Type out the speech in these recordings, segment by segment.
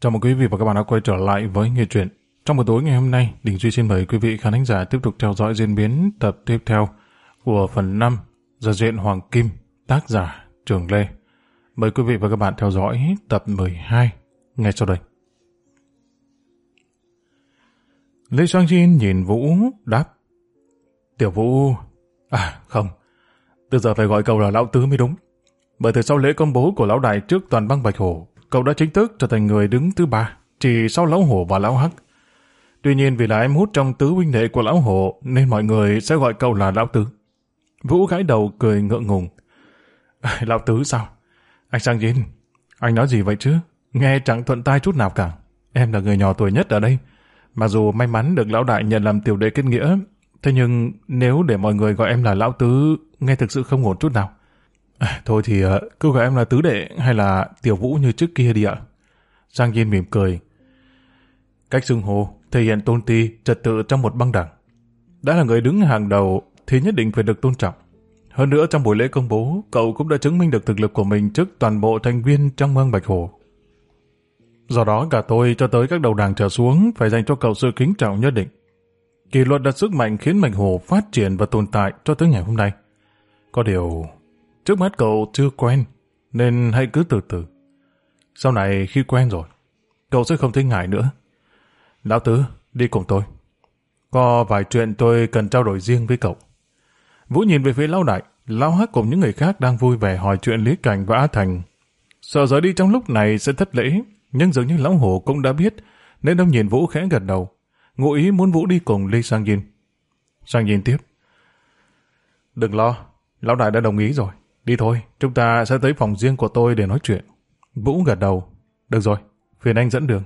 Chào mừng quý vị và các bạn đã quay trở lại với Nghe Truyện. Trong buổi tối ngày hôm nay, Đình Duy xin mời quý vị khán thính giả tiếp tục theo dõi diễn biến tập tiếp theo của phần 5 Giờ Diện Hoàng Kim, tác giả Trường Lê. Mời quý vị và các bạn theo dõi tập 12 ngay sau đây. Lê Sang Jin nhìn Vũ đáp: Tiểu Vũ... không, từ giờ phải gọi cậu là Lão Tứ mới đúng. Bởi từ sau lễ công bố của Lão Đại trước toàn bang Bạch Hổ, cậu đã chính thức trở thành người đứng thứ 3, chỉ sau Lão Hổ và Lão Hắc. Tuy nhiên vì là em út trong tứ huynh đệ của Lão Hổ nên mọi người sẽ gọi cậu là Lão Tứ. Vũ gãi đầu cười ngượng ngùng. Lão Tứ sao? Anh Sang Jin, anh nói gì vậy chứ? Nghe chẳng thuận tai chút nào cả. Em là người nhỏ tuổi nhất ở đây. Mặc dù may mắn được Lão Đại nhận làm tiểu đệ kết nghĩa, thế nhưng nếu để mọi người gọi em là Lão Tứ, nghe thực sự không ổn chút nào. Thôi thì cứ gọi em là Tứ Đệ hay là Tiểu Vũ như trước kia đi ạ. Sang Jin mỉm cười. Cách xưng hô thể hiện tôn ti, trật tự trong một băng đảng. Đã là người đứng hàng đầu thì nhất định phải được tôn trọng. Hơn nữa trong buổi lễ công bố, cậu cũng đã chứng minh được thực lực của mình trước toàn bộ thành viên trong bang Bạch Hổ. Do đó cả tôi cho tới các đầu đảng trở xuống phải dành cho cậu sự kính trọng nhất định. Kỷ luật đặt sức mạnh khiến Bạch Hổ phát triển và tồn tại cho tới ngày hôm nay. Có điều, trước mắt cậu chưa quen, nên hãy cứ từ từ. Sau này khi quen rồi, cậu sẽ không thấy ngại nữa. Lão Tứ, đi cùng tôi. Có vài chuyện tôi cần trao đổi riêng với cậu. Vũ nhìn về phía Lão Đại, Lão Hắc cùng những người khác đang vui vẻ hỏi chuyện Lý Cảnh và A Thành. Sợ rời đi trong lúc này sẽ thất lễ, nhưng dường như Lão Hổ cũng đã biết, nên ông nhìn Vũ khẽ gật đầu, ngụ ý muốn Vũ đi cùng Lê Sang Jin. Sang Jin tiếp: Đừng lo, Lão Đại đã đồng ý rồi. Đi thôi, chúng ta sẽ tới phòng riêng của tôi để nói chuyện. Vũ gật đầu. Được rồi, phiền anh dẫn đường.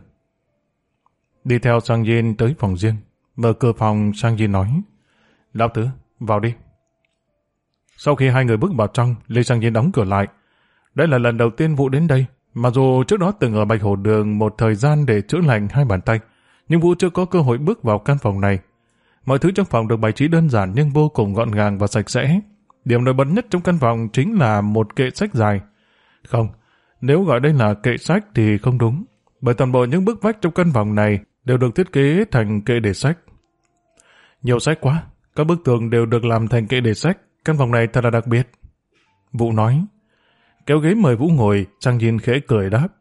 Đi theo Sang Jin tới phòng riêng. Mở cửa phòng, Sang Jin nói: Lão Tứ, vào đi. Sau khi hai người bước vào trong, Lê Sang Jin đóng cửa lại. Đây là lần đầu tiên Vũ đến đây, mặc dù trước đó từng ở Bạch Hổ Đường một thời gian để chữa lành hai bàn tay, nhưng Vũ chưa có cơ hội bước vào căn phòng này. Mọi thứ trong phòng được bày trí đơn giản nhưng vô cùng gọn gàng và sạch sẽ. Điểm nổi bật nhất trong căn phòng chính là một kệ sách dài. Không, nếu gọi đây là kệ sách thì không đúng, bởi toàn bộ những bức vách trong căn phòng này đều được thiết kế thành kệ để sách. Nhiều sách quá, các bức tường đều được làm thành kệ để sách, căn phòng này thật là đặc biệt. Vũ nói. Kéo ghế mời Vũ ngồi, Sang Jin khẽ cười đáp: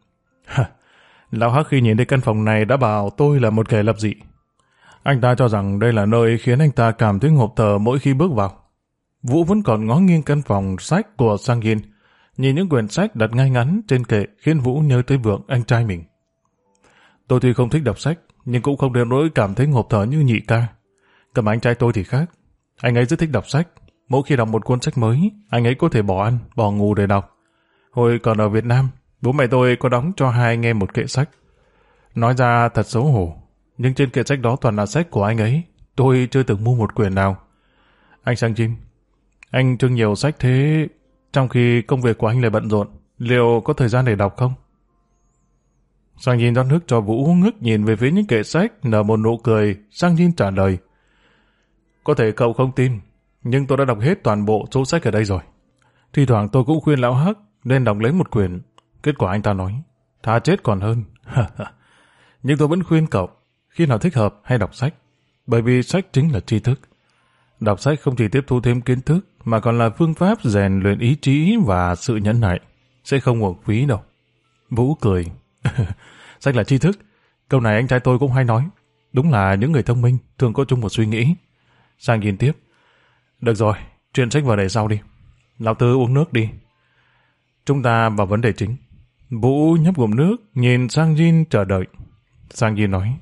Lão Hắc khi nhìn thấy căn phòng này đã bảo tôi là một kẻ lập dị. Anh ta cho rằng đây là nơi khiến anh ta cảm thấy ngộp thở mỗi khi bước vào. Vũ vẫn còn ngó nghiêng căn phòng sách của Sang Jin, nhìn những quyển sách đặt ngay ngắn trên kệ khiến Vũ nhớ tới Vượng, anh trai mình. Tôi tuy không thích đọc sách, nhưng cũng không đến nỗi cảm thấy ngộp thở như nhị ca. Còn anh trai tôi thì khác. Anh ấy rất thích đọc sách. Mỗi khi đọc một cuốn sách mới, anh ấy có thể bỏ ăn, bỏ ngủ để đọc. Hồi còn ở Việt Nam, bố mẹ tôi có đóng cho hai anh em một kệ sách. Nói ra thật xấu hổ, nhưng trên kệ sách đó toàn là sách của anh ấy. Tôi chưa từng mua một quyển nào. Anh Sang Jin, anh trưng nhiều sách thế, trong khi công việc của anh lại bận rộn, liệu có thời gian để đọc không? Sang Jin rót nước cho Vũ, ngước nhìn về phía những kệ sách, nở một nụ cười. Sang Jin trả lời: Có thể cậu không tin, nhưng tôi đã đọc hết toàn bộ số sách ở đây rồi. Thi thoảng tôi cũng khuyên Lão Hắc nên đọc lấy một quyển. Kết quả anh ta nói: Thà chết còn hơn. Nhưng tôi vẫn khuyên cậu, khi nào thích hợp hay đọc sách, bởi vì sách chính là tri thức. Đọc sách không chỉ tiếp thu thêm kiến thức, mà còn là phương pháp rèn luyện ý chí và sự nhẫn nại, sẽ không uổng phí đâu. Vũ cười. Sách là tri thức. Câu này anh trai tôi cũng hay nói. Đúng là những người thông minh thường có chung một suy nghĩ. Sang Jin tiếp: Được rồi, chuyện sách vào để sau đi. Lão Tứ uống nước đi. Chúng ta vào vấn đề chính. Vũ nhấp ngụm nước, nhìn Sang Jin chờ đợi. Sang Jin nói: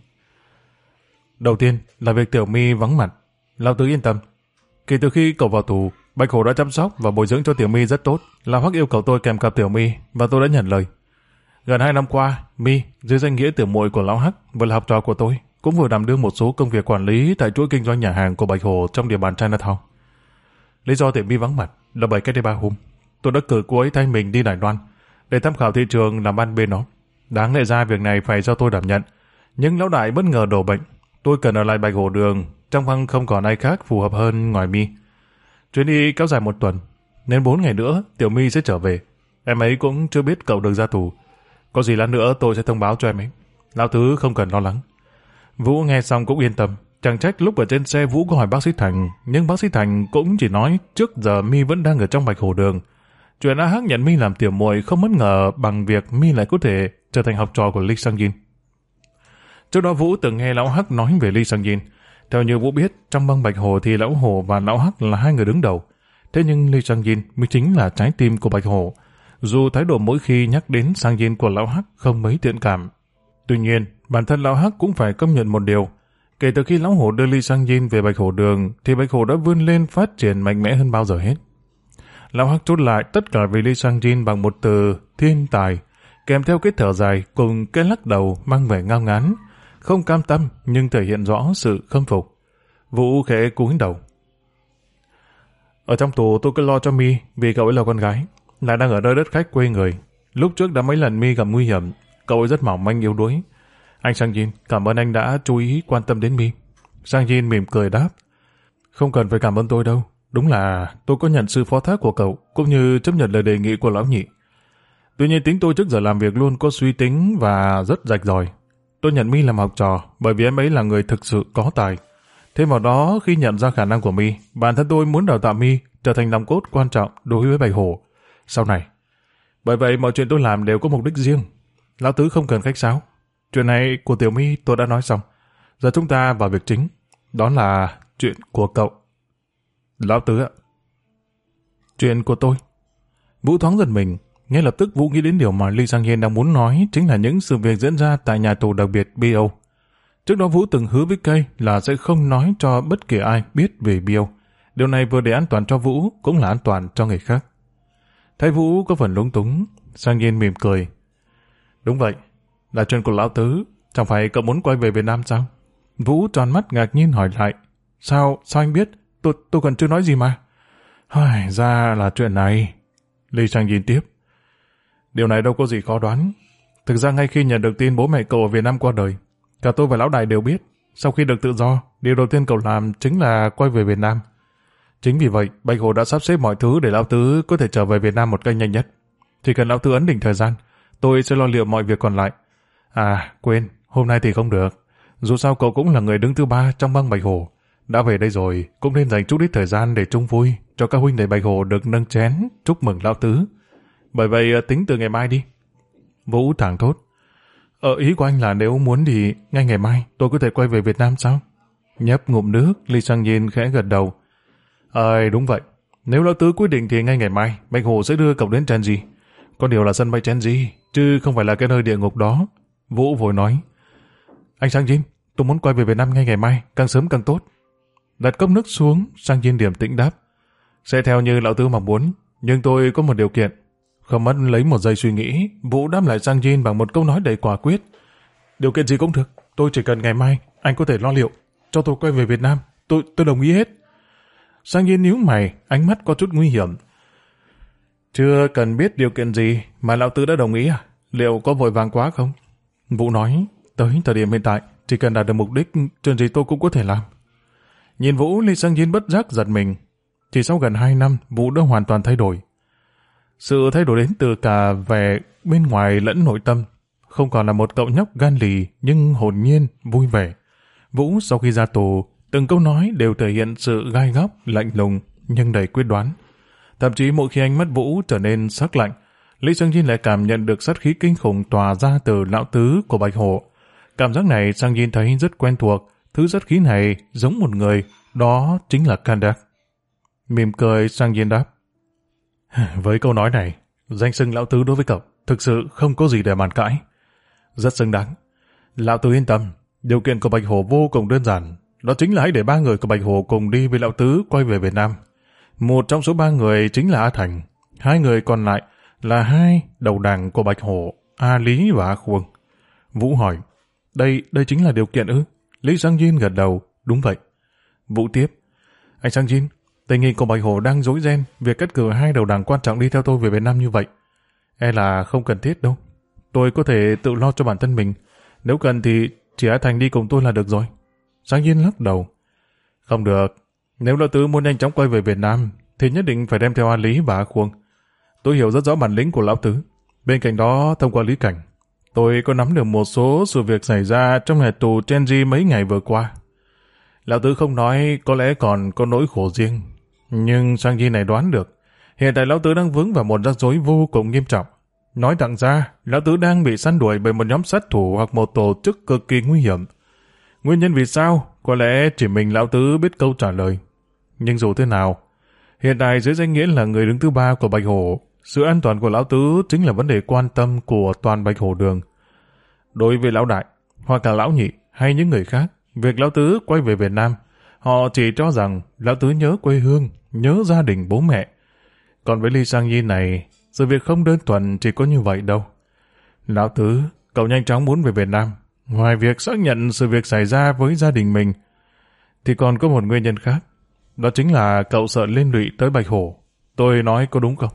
Đầu tiên là việc Tiểu My vắng mặt. Lão Tứ yên tâm. Kể từ khi cậu vào tù, Bạch Hổ đã chăm sóc và bồi dưỡng cho Tiểu My rất tốt. Lão Hắc yêu cầu tôi kèm cặp Tiểu My và tôi đã nhận lời. Gần 2 năm qua, My dưới danh nghĩa tiểu muội của Lão Hắc vừa là học trò của tôi, cũng vừa đảm đương một số công việc quản lý tại chuỗi kinh doanh nhà hàng của Bạch Hổ trong địa bàn Chinatown. Lý do Tiểu My vắng mặt là bởi cách đây 3 hôm, tôi đã cử cô ấy thay mình đi Đài Loan để tham khảo thị trường làm ăn bên đó. Đáng lẽ ra việc này phải do tôi đảm nhận, nhưng Lão Đại bất ngờ đổ bệnh. Tôi cần ở lại Bạch Hổ Đường, trong bang không còn ai khác phù hợp hơn ngoài My. Chuyến đi kéo dài 1 tuần, nên 4 ngày nữa Tiểu My sẽ trở về. Em ấy cũng chưa biết cậu được ra tù. Có gì lát nữa tôi sẽ thông báo cho em ấy. Lão Tứ không cần lo lắng. Vũ nghe xong cũng yên tâm. Chẳng trách lúc ở trên xe Vũ có hỏi bác sĩ Thành, nhưng bác sĩ Thành cũng chỉ nói trước giờ My vẫn đang ở trong Bạch Hổ Đường. Chuyện A Hắc nhận My làm tiểu muội không bất ngờ bằng việc My lại có thể trở thành học trò của Lee Sang Jin. Trước đó Vũ từng nghe Lão Hắc nói về Lee Sang Jin. Theo như Vũ biết, trong băng Bạch Hổ thì Lão Hổ và Lão Hắc là hai người đứng đầu. Thế nhưng Lee Sang Jin mới chính là trái tim của Bạch Hổ. Dù thái độ mỗi khi nhắc đến Sang Jin của Lão Hắc không mấy thiện cảm. Tuy nhiên, bản thân Lão Hắc cũng phải công nhận một điều. Kể từ khi Lão Hổ đưa Lee Sang Jin về Bạch Hổ Đường, thì Bạch Hổ đã vươn lên phát triển mạnh mẽ hơn bao giờ hết. Lão Hắc chốt lại tất cả về Lee Sang Jin bằng một từ thiên tài, kèm theo cái thở dài cùng cái lắc đầu mang vẻ ngao ngán, không cam tâm nhưng thể hiện rõ sự khâm phục. Vũ khẽ cúi đầu. Ở trong tù tôi cứ lo cho My vì cậu ấy là con gái, lại đang ở nơi đất khách quê người. Lúc trước đã mấy lần My gặp nguy hiểm, cậu ấy rất mỏng manh yếu đuối. Anh Sang Jin, cảm ơn anh đã chú ý quan tâm đến My. Sang Jin mỉm cười đáp. Không cần phải cảm ơn tôi đâu. Đúng là tôi có nhận sự phó thác của cậu, cũng như chấp nhận lời đề nghị của lão nhị. Tuy nhiên tính tôi trước giờ làm việc luôn có suy tính và rất rạch ròi. Tôi nhận My làm học trò bởi vì em ấy là người thực sự có tài. Thêm vào đó, khi nhận ra khả năng của My, bản thân tôi muốn đào tạo My trở thành nòng cốt quan trọng đối với Bạch Hổ sau này. Bởi vậy mọi chuyện tôi làm đều có mục đích riêng. Lão Tứ không cần khách sáo. Chuyện này của Tiểu My tôi đã nói xong. Giờ chúng ta vào việc chính. Đó là chuyện của cậu. Lão Tứ ạ. Chuyện của tôi. Vũ thoáng giật mình. Ngay lập tức Vũ nghĩ đến điều mà Lee Sang Jin đang muốn nói, chính là những sự việc diễn ra tại nhà tù đặc biệt BO. Trước đó Vũ từng hứa với Cây là sẽ không nói cho bất kỳ ai biết về BO. Điều này vừa để an toàn cho Vũ, cũng là an toàn cho người khác. Thấy Vũ có phần lúng túng, Sang Jin mỉm cười. Đúng vậy, là chuyện của Lão Tứ. Chẳng phải cậu muốn quay về Việt Nam sao? Vũ tròn mắt ngạc nhiên hỏi lại. Sao anh biết? Tôi còn chưa nói gì mà. Ra là chuyện này. Lee Sang Jin tiếp. Điều này đâu có gì khó đoán. Thực ra ngay khi nhận được tin bố mẹ cậu ở Việt Nam qua đời, cả tôi và Lão Đại đều biết. Sau khi được tự do, điều đầu tiên cậu làm chính là quay về Việt Nam. Chính vì vậy, Bạch Hổ đã sắp xếp mọi thứ để Lão Tứ có thể trở về Việt Nam một cách nhanh nhất. Chỉ cần Lão Tứ ấn định thời gian, tôi sẽ lo liệu mọi việc còn lại. À, quên, hôm nay thì không được. Dù sao cậu cũng là người đứng thứ 3 trong băng Bạch Hổ. Đã về đây rồi, cũng nên dành chút ít thời gian để chung vui, cho các huynh đệ Bạch Hổ được nâng chén, chúc mừng Lão Tứ. Bởi vậy tính từ ngày mai đi. Vũ thẳng thốt. Ý của anh là nếu muốn thì ngay ngày mai tôi có thể quay về Việt Nam sao? Nhấp ngụm nước, Lee Sang Jin khẽ gật đầu. Đúng vậy. Nếu Lão Tứ quyết định thì ngay ngày mai Bạch Hổ sẽ đưa cậu đến Changi. Có điều là sân bay Changi, chứ không phải là cái nơi địa ngục đó. Vũ vội nói. Anh Sang Jin, tôi muốn quay về Việt Nam ngay ngày mai, càng sớm càng tốt. Đặt cốc nước xuống, Sang Jin điềm tĩnh đáp. Sẽ theo như Lão Tứ mong muốn, nhưng tôi có một điều kiện. Không mất lấy một giây suy nghĩ, Vũ đáp lại Sang Jin bằng một câu nói đầy quả quyết. Điều kiện gì cũng được, tôi chỉ cần ngày mai anh có thể lo liệu cho tôi quay về Việt Nam, tôi đồng ý hết. Sang Jin nhíu mày, ánh mắt có chút nguy hiểm. Chưa cần biết điều kiện gì mà Lão Tứ đã đồng ý à? Liệu có vội vàng quá không? Vũ nói, tới thời điểm hiện tại, chỉ cần đạt được mục đích, chuyện gì tôi cũng có thể làm. Nhìn Vũ, Lee Sang Jin bất giác giật mình. Chỉ sau gần 2 năm, Vũ đã hoàn toàn thay đổi. Sự thay đổi đến từ cả vẻ bên ngoài lẫn nội tâm. Không còn là một cậu nhóc gan lì nhưng hồn nhiên, vui vẻ. Vũ sau khi ra tù, từng câu nói đều thể hiện sự gai góc, lạnh lùng nhưng đầy quyết đoán. Thậm chí mỗi khi ánh mắt Vũ trở nên sắc lạnh, Lee Sang Jin lại cảm nhận được sát khí kinh khủng tỏa ra từ Lão Tứ của Bạch Hổ. Cảm giác này Sang Jin thấy rất quen thuộc. Thứ sát khí này giống một người, đó chính là Kandak. Mỉm cười, Sang Jin đáp. Với câu nói này, danh xưng Lão Tứ đối với cậu thực sự không có gì để bàn cãi. Rất xứng đáng. Lão Tứ yên tâm, điều kiện của Bạch Hổ vô cùng đơn giản. Đó chính là hãy để 3 người của Bạch Hổ cùng đi với Lão Tứ quay về Việt Nam. Một trong số 3 người chính là A Thành. 2 người còn lại là 2 đầu đảng của Bạch Hổ, A Lý và A Khuông. Vũ hỏi, đây chính là điều kiện ư? Lý Sang Jin gật đầu, đúng vậy. Vũ tiếp, anh Sang Jin, tình hình của Bạch Hổ đang rối ren, việc cắt cử 2 đầu đảng quan trọng đi theo tôi về Việt Nam như vậy. Là không cần thiết đâu. Tôi có thể tự lo cho bản thân mình. Nếu cần thì chỉ A Thành đi cùng tôi là được rồi. Sang Jin lắc đầu. Không được. Nếu Lão Tứ muốn nhanh chóng quay về Việt Nam, thì nhất định phải đem theo A Lý và A Khuông. Tôi hiểu rất rõ bản lĩnh của Lão Tứ. Bên cạnh đó, thông qua Lý Cảnh, Tôi có nắm được một số sự việc xảy ra trong nhà tù Chenji mấy ngày vừa qua. Lão Tứ không nói có lẽ còn có nỗi khổ riêng. Nhưng Sang Di này đoán được. Hiện tại Lão Tứ đang vướng vào một rắc rối vô cùng nghiêm trọng. Nói thẳng ra, Lão Tứ đang bị săn đuổi bởi một nhóm sát thủ hoặc một tổ chức cực kỳ nguy hiểm. Nguyên nhân vì sao? Có lẽ chỉ mình Lão Tứ biết câu trả lời. Nhưng dù thế nào, hiện tại dưới danh nghĩa là người đứng thứ ba của Bạch Hổ, sự an toàn của Lão Tứ chính là vấn đề quan tâm của toàn Bạch Hổ Đường. Đối với Lão Đại, hoặc là Lão Nhị hay những người khác, việc Lão Tứ quay về Việt Nam, họ chỉ cho rằng Lão Tứ nhớ quê hương, nhớ gia đình bố mẹ. Còn với Ly Sang Nhi này, sự việc không đơn thuần chỉ có như vậy đâu. Lão Tứ, cậu nhanh chóng muốn về Việt Nam. Ngoài việc xác nhận sự việc xảy ra với gia đình mình, thì còn có một nguyên nhân khác. Đó chính là cậu sợ liên lụy tới Bạch Hổ. Tôi nói có đúng không?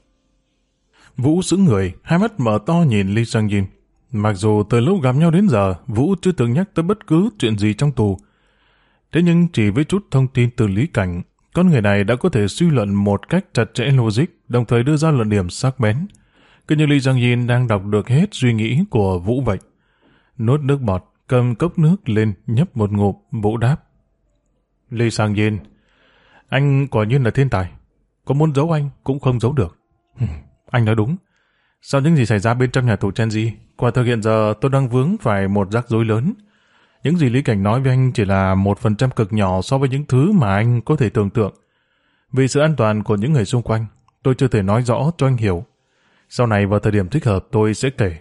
Vũ sững người, hai mắt mở to nhìn Ly Sang Nhi. Mặc dù từ lúc gặp nhau đến giờ, Vũ chưa từng nhắc tới bất cứ chuyện gì trong tù. Thế nhưng chỉ với chút thông tin từ Lý Cảnh, con người này đã có thể suy luận một cách chặt chẽ logic, đồng thời đưa ra luận điểm sắc bén. Cứ như Ly Giang Yin đang đọc được hết suy nghĩ của Vũ vậy. Nuốt nước bọt, cầm cốc nước lên, nhấp một ngụm, Vũ đáp. Ly Giang Yin, anh quả nhiên là thiên tài. Có muốn giấu anh cũng không giấu được. Anh nói đúng. Sau những gì xảy ra bên trong nhà tù Chenji, quả thực hiện giờ tôi đang vướng phải một rắc rối lớn. Những gì Lý Cảnh nói với anh chỉ là 1% cực nhỏ so với những thứ mà anh có thể tưởng tượng. Vì sự an toàn của những người xung quanh, tôi chưa thể nói rõ cho anh hiểu. Sau này vào thời điểm thích hợp tôi sẽ kể.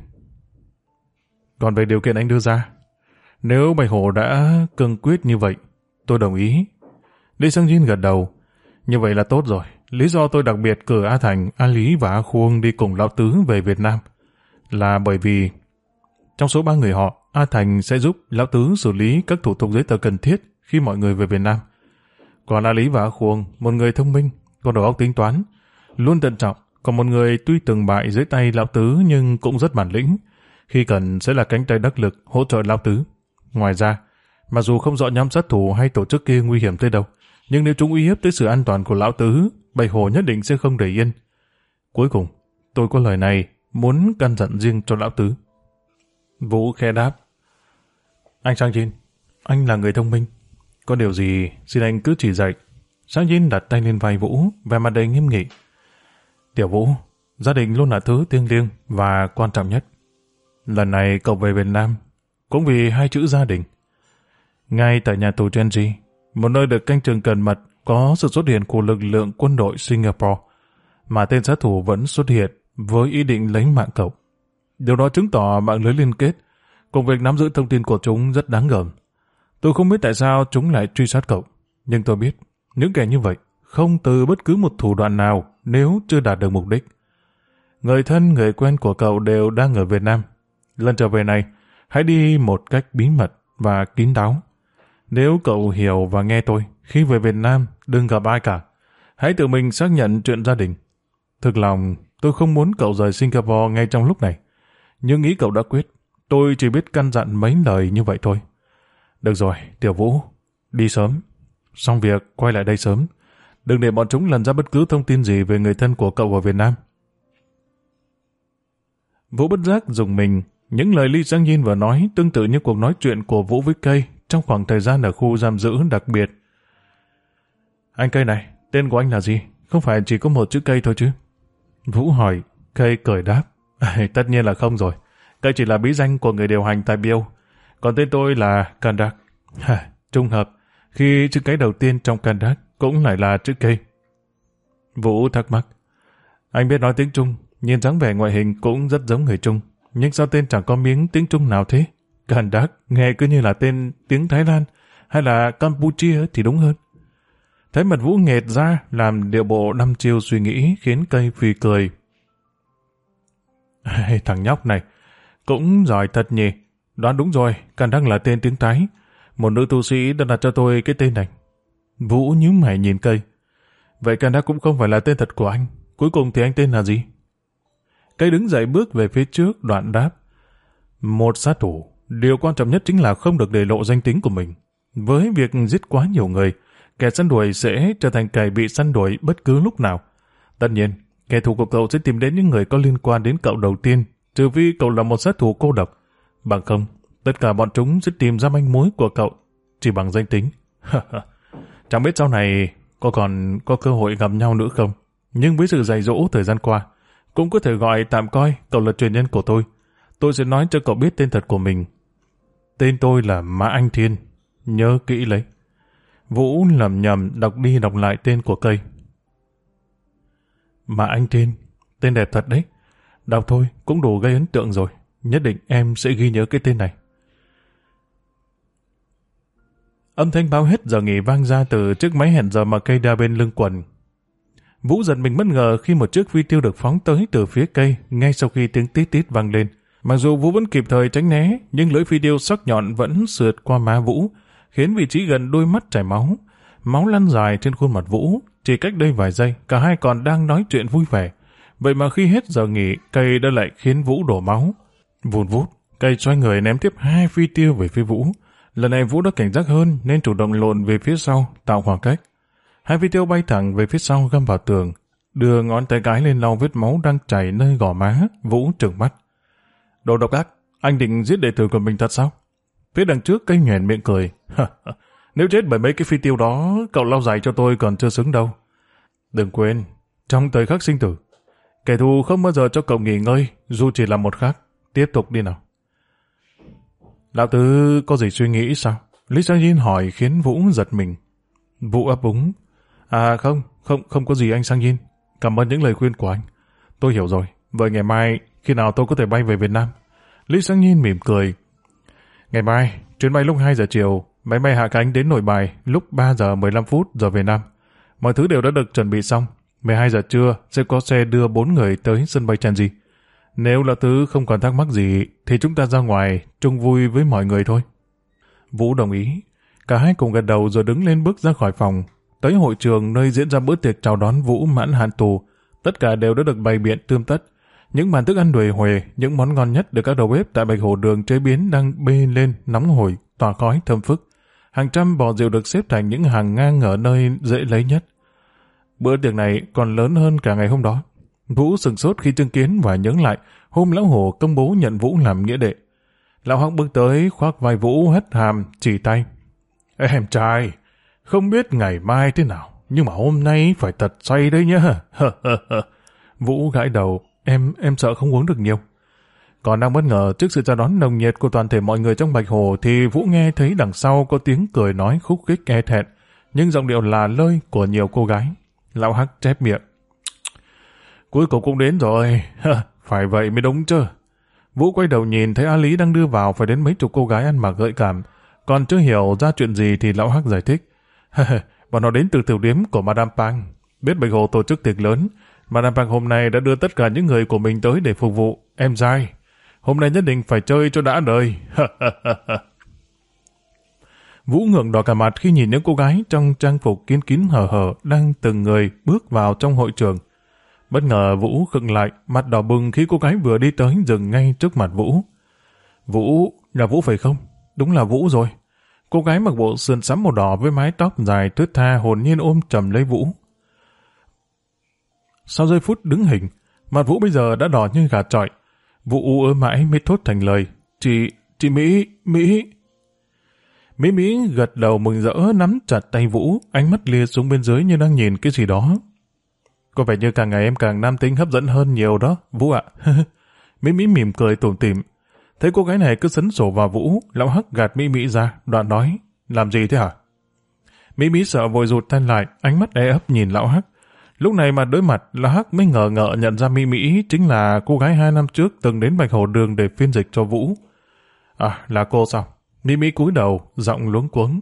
Còn về điều kiện anh đưa ra, nếu Bạch Hổ đã cương quyết như vậy, tôi đồng ý. Lý Sang Jin gật đầu. Như vậy là tốt rồi. Lý do tôi đặc biệt cử A Thành, A Lý và A Khuông đi cùng Lão Tứ về Việt Nam là bởi vì trong số 3 người họ, A Thành sẽ giúp Lão Tứ xử lý các thủ tục giấy tờ cần thiết khi mọi người về Việt Nam. Còn A Lý và A Khuông, một người thông minh, có đầu óc tính toán, luôn thận trọng, còn một người tuy từng bại dưới tay Lão Tứ nhưng cũng rất bản lĩnh, khi cần sẽ là cánh tay đắc lực hỗ trợ Lão Tứ. Ngoài ra, mặc dù không rõ nhóm sát thủ hay tổ chức kia nguy hiểm tới đâu, nhưng nếu chúng uy hiếp tới sự an toàn của Lão Tứ, Bạch Hổ nhất định sẽ không để yên. Cuối cùng, tôi có lời này muốn căn dặn riêng cho Lão Tứ. Vũ khẽ đáp. Anh Sang Jin, anh là người thông minh. Có điều gì xin anh cứ chỉ dạy. Sang Jin đặt tay lên vai Vũ, vẻ mặt đầy nghiêm nghị. Tiểu Vũ, gia đình luôn là thứ thiêng liêng và quan trọng nhất. Lần này cậu về Việt Nam cũng vì hai chữ gia đình. Ngay tại nhà tù Chenji, một nơi được canh chừng cẩn mật, có sự xuất hiện của lực lượng quân đội Singapore, mà tên sát thủ vẫn xuất hiện với ý định lấy mạng cậu. Điều đó chứng tỏ mạng lưới liên kết cùng việc nắm giữ thông tin của chúng rất đáng gờm. Tôi không biết tại sao chúng lại truy sát cậu, nhưng tôi biết những kẻ như vậy không từ bất cứ một thủ đoạn nào nếu chưa đạt được mục đích. Người thân, người quen của cậu đều đang ở Việt Nam. Lần trở về này, hãy đi một cách bí mật và kín đáo. Nếu cậu hiểu và nghe tôi, khi về Việt Nam đừng gặp ai cả. Hãy tự mình xác nhận chuyện gia đình. Thực lòng, tôi không muốn cậu rời Singapore ngay trong lúc này. Nhưng ý cậu đã quyết, tôi chỉ biết căn dặn mấy lời như vậy thôi. Được rồi, Tiểu Vũ, đi sớm. Xong việc, quay lại đây sớm. Đừng để bọn chúng lần ra bất cứ thông tin gì về người thân của cậu ở Việt Nam. Vũ bất giác dùng mình. Những lời Ly Sang Yin vừa nói tương tự như cuộc nói chuyện của Vũ với Cây trong khoảng thời gian ở khu giam giữ đặc biệt. Anh Cây này, tên của anh là gì? Không phải chỉ có một chữ Cây thôi chứ? Vũ hỏi. Cây cười đáp. Tất nhiên là không rồi. Cây chỉ là bí danh của người điều hành tại Biêu. Còn tên tôi là Kandak. Trùng hợp, khi chữ cái đầu tiên trong Kandak cũng lại là chữ Cây. Vũ thắc mắc. Anh biết nói tiếng Trung, nhìn dáng vẻ ngoại hình cũng rất giống người Trung. Nhưng sao tên chẳng có miếng tiếng Trung nào thế? Kandak nghe cứ như là tên tiếng Thái Lan hay là Campuchia thì đúng hơn. Thấy mặt Vũ nghệt ra làm điệu bộ đăm chiêu suy nghĩ khiến Cây phì cười. Thằng nhóc này cũng giỏi thật nhỉ. Đoán đúng rồi, Kandak là tên tiếng Thái. Một nữ tu sĩ đã đặt cho tôi cái tên này. Vũ nhíu mày nhìn Cây. Vậy Kandak cũng không phải là tên thật của anh. Cuối cùng thì anh tên là gì? Cây đứng dậy bước về phía trước, đoạn đáp. Một sát thủ, điều quan trọng nhất chính là không được để lộ danh tính của mình. Với việc giết quá nhiều người, kẻ săn đuổi sẽ trở thành kẻ bị săn đuổi bất cứ lúc nào. Tất nhiên, kẻ thù của cậu sẽ tìm đến những người có liên quan đến cậu đầu tiên, Trừ phi cậu là một sát thủ cô độc. Bằng không, tất cả bọn chúng sẽ tìm ra manh mối của cậu chỉ bằng danh tính. Chẳng biết sau này còn có cơ hội gặp nhau nữa không. Nhưng với sự dạy dỗ thời gian qua, cũng có thể gọi tạm coi cậu là truyền nhân của tôi. Tôi sẽ nói cho cậu biết tên thật của mình. Tên tôi là Mã Anh Thiên. Nhớ kỹ lấy. Vũ lẩm nhẩm đọc đi đọc lại tên của cây. Mã Anh Thiên, tên đẹp thật đấy. Đọc thôi cũng đủ gây ấn tượng rồi. Nhất định em sẽ ghi nhớ cái tên này. Âm thanh báo hết giờ nghỉ vang ra từ chiếc máy hẹn giờ mà cây đeo bên lưng quần. Vũ giật mình bất ngờ khi một chiếc phi tiêu được phóng tới từ phía cây ngay sau khi tiếng tít tít vang lên. Mặc dù Vũ vẫn kịp thời tránh né, nhưng lưỡi phi tiêu sắc nhọn vẫn sượt qua má Vũ, khiến vị trí gần đôi mắt chảy máu. Máu lăn dài trên khuôn mặt Vũ. Chỉ cách đây vài giây, cả hai còn đang nói chuyện vui vẻ. Vậy mà khi hết giờ nghỉ, cây đã lại khiến Vũ đổ máu. Vùn vút, cây xoay người ném tiếp 2 phi tiêu về phía Vũ. Lần này Vũ đã cảnh giác hơn nên chủ động lộn về phía sau, tạo khoảng cách. 2 phi tiêu bay thẳng về phía sau găm vào tường. Đưa ngón tay cái lên lau vết máu đang chảy nơi gò má, Vũ trừng mắt. Đồ độc ác, anh định giết đệ tử của mình thật sao? Phía đằng trước cây nhoẻn miệng cười. Nếu chết bởi mấy cái phi tiêu đó, cậu lau giày cho tôi còn chưa xứng đâu. Đừng quên, trong thời khắc sinh tử, kẻ thù không bao giờ cho cậu nghỉ ngơi, dù chỉ là một khắc. Tiếp tục đi nào. Lão Tứ có gì suy nghĩ sao? Lý Sang Yin hỏi khiến Vũ giật mình. Vũ ấp úng. À không có gì anh Sang Yin. Cảm ơn những lời khuyên của anh. Tôi hiểu rồi. Vậy ngày mai, khi nào tôi có thể bay về Việt Nam? Lý Sang Yin mỉm cười. Ngày mai, chuyến bay lúc 2 giờ chiều, máy bay hạ cánh đến Nội Bài lúc 3 giờ 15 phút giờ Việt Nam. Mọi thứ đều đã được chuẩn bị xong. 12 giờ trưa sẽ có xe đưa 4 người tới sân bay Changi. Nếu Lão Tứ không còn thắc mắc gì, thì chúng ta ra ngoài chung vui với mọi người thôi. Vũ đồng ý. Cả hai cùng gật đầu rồi đứng lên bước ra khỏi phòng. Tới hội trường nơi diễn ra bữa tiệc chào đón Vũ mãn hạn tù. Tất cả đều đã được bày biện tươm tất. Những bàn thức ăn đuổi huề, những món ngon nhất được các đầu bếp tại Bạch Hổ Đường chế biến đang bê lên nóng hổi, tỏa khói thơm phức. Hàng trăm bò rượu được xếp thành những hàng ngang ở nơi dễ lấy nhất. Bữa tiệc này còn lớn hơn cả ngày hôm đó. Vũ sửng sốt khi chứng kiến và nhớ lại hôm Lão Hổ công bố nhận Vũ làm nghĩa đệ. Lão Hắc bước tới khoác vai Vũ hất hàm chỉ tay. Em trai, không biết ngày mai thế nào, nhưng mà hôm nay phải thật say đấy nhá. Vũ gãi đầu, em sợ không uống được nhiều. Còn đang bất ngờ trước sự chào đón nồng nhiệt của toàn thể mọi người trong Bạch Hồ thì Vũ nghe thấy đằng sau có tiếng cười nói khúc khích e thẹn, nhưng giọng điệu là lơi của nhiều cô gái. Lão Hắc chép miệng. Cuối cùng cũng đến rồi, phải vậy mới đúng chứ. Vũ quay đầu nhìn thấy A Lý đang đưa vào phải đến mấy chục cô gái ăn mặc gợi cảm. Còn chưa hiểu ra chuyện gì thì Lão Hắc giải thích. Bọn nó đến từ tiểu điếm của Madame Pang. Biết Bạch Hồ tổ chức tiệc lớn, Madame Pang hôm nay đã đưa tất cả những người của mình tới để phục vụ. Em trai, hôm nay nhất định phải chơi cho đã đời. Vũ ngượng đỏ cả mặt khi nhìn những cô gái trong trang phục kín kín hở hở đang từng người bước vào trong hội trường. Bất ngờ Vũ khựng lại, mặt đỏ bừng khi cô gái vừa đi tới dừng ngay trước mặt Vũ. Vũ, là Vũ phải không? Đúng là Vũ rồi. Cô gái mặc bộ sườn xám màu đỏ với mái tóc dài thướt tha hồn nhiên ôm chầm lấy Vũ. Sau giây phút đứng hình, mặt Vũ bây giờ đã đỏ như gà chọi. Vũ ú ớ mãi mới thốt thành lời. Chị Mỹ. Mỹ gật đầu mừng rỡ nắm chặt tay Vũ, ánh mắt lia xuống bên dưới như đang nhìn cái gì đó. Có vẻ như càng ngày em càng nam tính hấp dẫn hơn nhiều đó, Vũ ạ. Mỹ mỉm cười tủm tỉm. Thấy cô gái này cứ sấn sổ vào Vũ, Lão Hắc gạt Mỹ ra, đoạn nói, làm gì thế hả? Mỹ sợ vội rụt tay lại, ánh mắt e ấp nhìn Lão Hắc. Lúc này mà đối mặt, Lão Hắc mới ngờ nhận ra Mỹ chính là cô gái 2 năm trước từng đến Bạch Hổ Đường để phiên dịch cho Vũ. À, là cô sao? Mỹ cúi đầu, giọng luống cuống.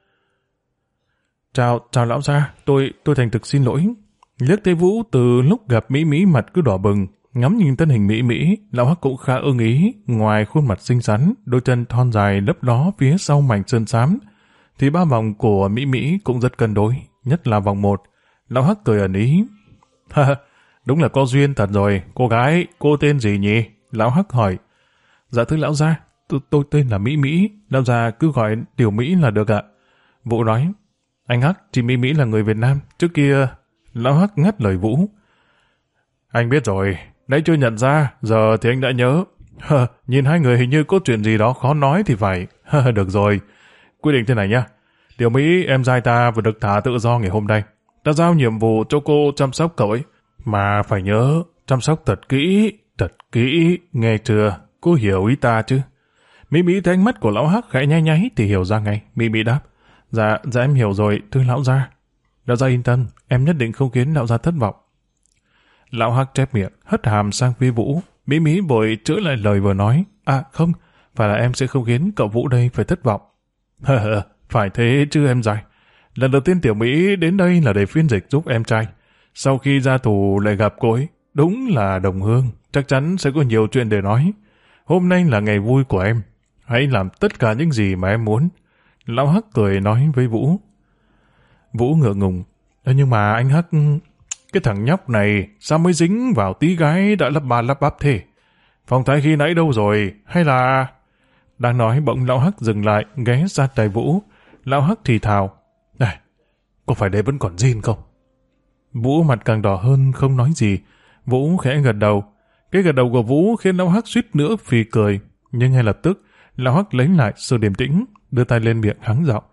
Chào Lão gia, tôi thành thực xin lỗi. Liếc thấy Vũ từ lúc gặp Mỹ mặt cứ đỏ bừng, ngắm nhìn thân hình Mỹ, Lão Hắc cũng khá ưng ý. Ngoài khuôn mặt xinh xắn, đôi chân thon dài lấp ló phía sau mảnh sơn xám, thì 3 vòng của Mỹ cũng rất cân đối, nhất là vòng 1. Lão Hắc cười ẩn ý. Đúng là có duyên thật rồi, cô gái, cô tên gì nhỉ? Lão Hắc hỏi. Dạ thưa Lão gia, tôi tên là Mỹ, Lão gia cứ gọi Tiểu Mỹ là được ạ. Vũ nói. Anh Hắc, chị Mỹ là người Việt Nam, trước kia... Lão Hắc ngắt lời Vũ. Anh biết rồi, Nãy chưa nhận ra, giờ thì anh đã nhớ. Nhìn hai người hình như có chuyện gì đó khó nói thì phải. Được rồi, quyết định thế này nhá. Tiểu Mỹ, em trai ta vừa được thả tự do ngày hôm nay. Ta giao nhiệm vụ cho cô chăm sóc cậu ấy. Mà phải nhớ, chăm sóc thật kỹ, nghe chưa? Cô hiểu ý ta chứ? Mỹ Mỹ thấy ánh mắt của lão Hắc khẽ nháy nháy thì hiểu ra ngay. Mỹ Mỹ đáp, dạ em hiểu rồi, thưa lão gia. Lão gia yên tâm, em nhất định không khiến lão gia thất vọng. Lão Hắc chép miệng, hất hàm sang phía Vũ. Mỹ Mỹ vội chữa lại lời vừa nói. À không, phải là em sẽ không khiến cậu Vũ đây phải thất vọng. Phải thế chứ em trai. Lần đầu tiên Tiểu Mỹ đến đây là để phiên dịch giúp em trai. Sau khi ra tù lại gặp cô ấy, đúng là đồng hương, chắc chắn sẽ có nhiều chuyện để nói. Hôm nay là ngày vui của em, hãy làm tất cả những gì mà em muốn. Lão Hắc cười nói với Vũ. Vũ ngượng ngùng. Nhưng mà anh Hắc, cái thằng nhóc này sao mới dính vào tí gái đã lắp ba lắp bắp thế? Phong thái khi nãy đâu rồi? Hay là... Đang nói bỗng lão Hắc dừng lại, ghé ra tay Vũ. Lão Hắc thì thào. Này, có phải đây vẫn còn zin không? Vũ mặt càng đỏ hơn không nói gì. Vũ khẽ gật đầu. Cái gật đầu của Vũ khiến lão Hắc suýt nữa phì cười. Nhưng ngay lập tức, lão Hắc lấy lại sự điềm tĩnh, đưa tay lên miệng hắng giọng.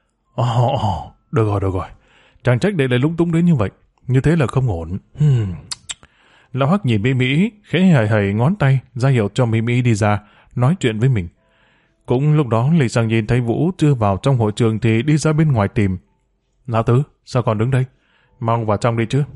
Được rồi. Chẳng trách để lại lúng túng đến như vậy. Như thế là không ổn. Lão Hắc nhìn Mỹ Mỹ, khẽ hầy hầy ngón tay, ra hiệu cho Mỹ Mỹ đi ra, nói chuyện với mình. Cũng lúc đó Lý Sang nhìn thấy Vũ chưa vào trong hội trường thì đi ra bên ngoài tìm. Lão Tứ, sao còn đứng đây? Mong vào trong đi chứ.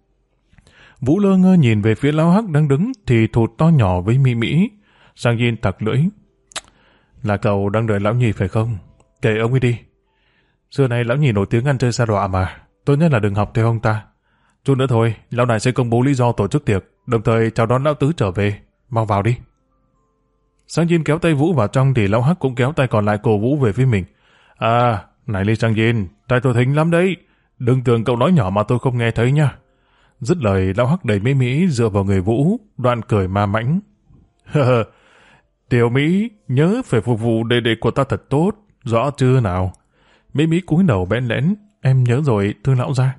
Vũ lơ ngơ nhìn về phía lão Hắc đang đứng thì thụt to nhỏ với Mỹ Mỹ. Sang Yin tặc lưỡi. Là cậu đang đợi lão nhì phải không? Kệ ông ấy đi. Xưa này lão nhì nổi tiếng ăn chơi xa đọa mà. Tốt nhất là đừng học theo ông ta. Chút nữa thôi, lão đại sẽ công bố lý do tổ chức tiệc, đồng thời chào đón lão Tứ trở về. Mau vào đi. Sang Yin kéo tay Vũ vào trong thì lão Hắc cũng kéo tay còn lại cổ Vũ về phía mình. À, này Lý Sang Yin, tay tôi thính lắm đấy. Đừng tưởng cậu nói nhỏ mà tôi không nghe thấy nha. Dứt lời, lão Hắc đẩy Mỹ Mỹ dựa vào người Vũ, đoạn cười ma mãnh. Tiểu Mỹ, nhớ phải phục vụ đệ đệ của ta thật tốt, rõ chưa nào? Mỹ Mỹ cúi đầu bẽn lẽn, em nhớ rồi, thưa lão gia.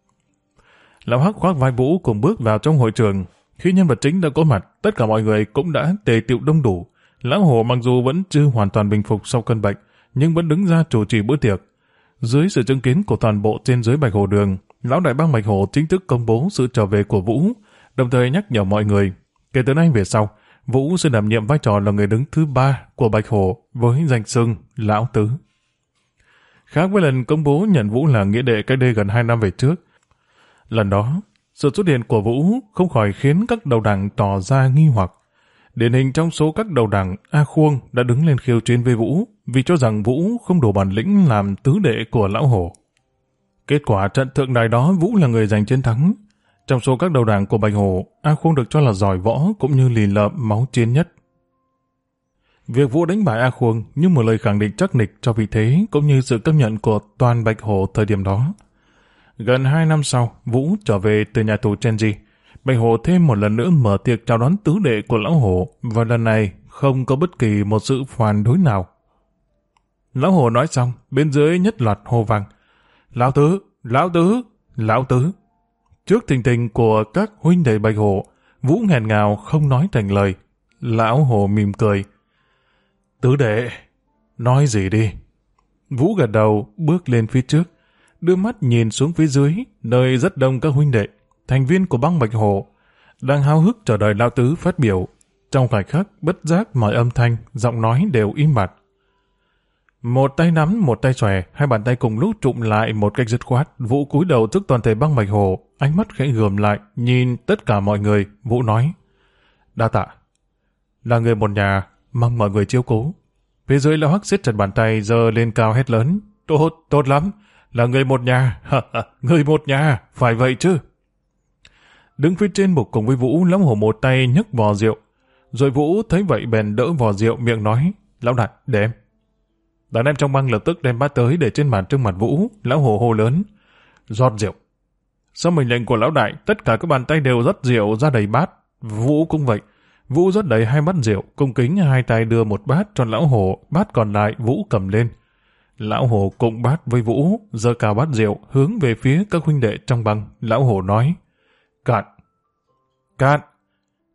Lão Hắc khoác vai Vũ cùng bước vào trong hội trường. Khi nhân vật chính đã có mặt, tất cả mọi người cũng đã tề tựu đông đủ. Lão Hổ mặc dù vẫn chưa hoàn toàn bình phục sau cơn bệnh, nhưng vẫn đứng ra chủ trì bữa tiệc. Dưới sự chứng kiến của toàn bộ trên dưới Bạch Hồ Đường, lão đại bang Bạch Hồ chính thức công bố sự trở về của Vũ, đồng thời nhắc nhở mọi người, kể từ nay về sau, Vũ sẽ đảm nhiệm vai trò là người đứng thứ 3 của Bạch Hồ với danh xưng Lão Tứ. Khác với lần công bố nhận Vũ là nghĩa đệ cách đây gần 2 năm về trước, lần đó, sự xuất hiện của Vũ không khỏi khiến các đầu đảng tỏ ra nghi hoặc. Điển hình trong số các đầu đảng, A Khuông đã đứng lên khiêu chiến với Vũ vì cho rằng Vũ không đủ bản lĩnh làm tứ đệ của Lão Hổ. Kết quả trận thượng đài đó Vũ là người giành chiến thắng. Trong số các đầu đảng của Bạch Hổ, A Khuông được cho là giỏi võ cũng như lì lợm máu chiến nhất. Việc Vũ đánh bại A Khuông như một lời khẳng định chắc nịch cho vị thế cũng như sự công nhận của toàn Bạch Hổ thời điểm đó. Gần 2 năm sau, Vũ trở về từ nhà tù Chenji. Bạch Hổ thêm một lần nữa mở tiệc chào đón tứ đệ của Lão Hổ và lần này không có bất kỳ một sự phản đối nào. Lão Hổ nói xong, bên dưới nhất loạt hô vang. Lão Tứ, Lão Tứ, Lão Tứ. Trước thình thình của các huynh đệ Bạch Hổ, Vũ nghẹn ngào không nói thành lời. Lão Hổ mỉm cười. Tứ đệ, nói gì đi. Vũ gật đầu, bước lên phía trước, đưa mắt nhìn xuống phía dưới, nơi rất đông các huynh đệ, thành viên của bang Bạch Hổ, đang háo hức chờ đợi Lão Tứ phát biểu. Trong khoảnh khắc, bất giác mọi âm thanh, giọng nói đều im bặt. Một tay nắm, một tay xòe, hai bàn tay cùng lúc trụm lại một cách dứt khoát. Vũ cúi đầu trước toàn thể bang Bạch Hổ, ánh mắt khẽ gườm lại, nhìn tất cả mọi người. Vũ nói, đa tạ, là người một nhà, mong mọi người chiếu cố. Phía dưới Lão Hắc siết chặt bàn tay, giơ lên cao hét lớn, tốt lắm, là người một nhà, người một nhà, phải vậy chứ. Đứng phía trên bục cùng với Vũ, Lão Hổ một tay nhấc vò rượu, rồi Vũ thấy vậy bèn đỡ vò rượu, miệng nói, Lão đại, để em. Đàn em trong bang lập tức đem bát tới để trên bàn trước mặt Vũ. Lão Hổ hô lớn, rót rượu. Sau mệnh lệnh của lão đại, tất cả các bàn tay đều rót rượu ra đầy bát. Vũ cũng vậy. Vũ rót đầy 2 bát rượu, cung kính hai tay đưa một bát cho Lão Hổ, bát còn lại Vũ cầm lên. Lão Hổ cùng bát với Vũ, giơ cao bát rượu hướng về phía các huynh đệ trong bang. Lão Hổ nói, cạn. Cạn.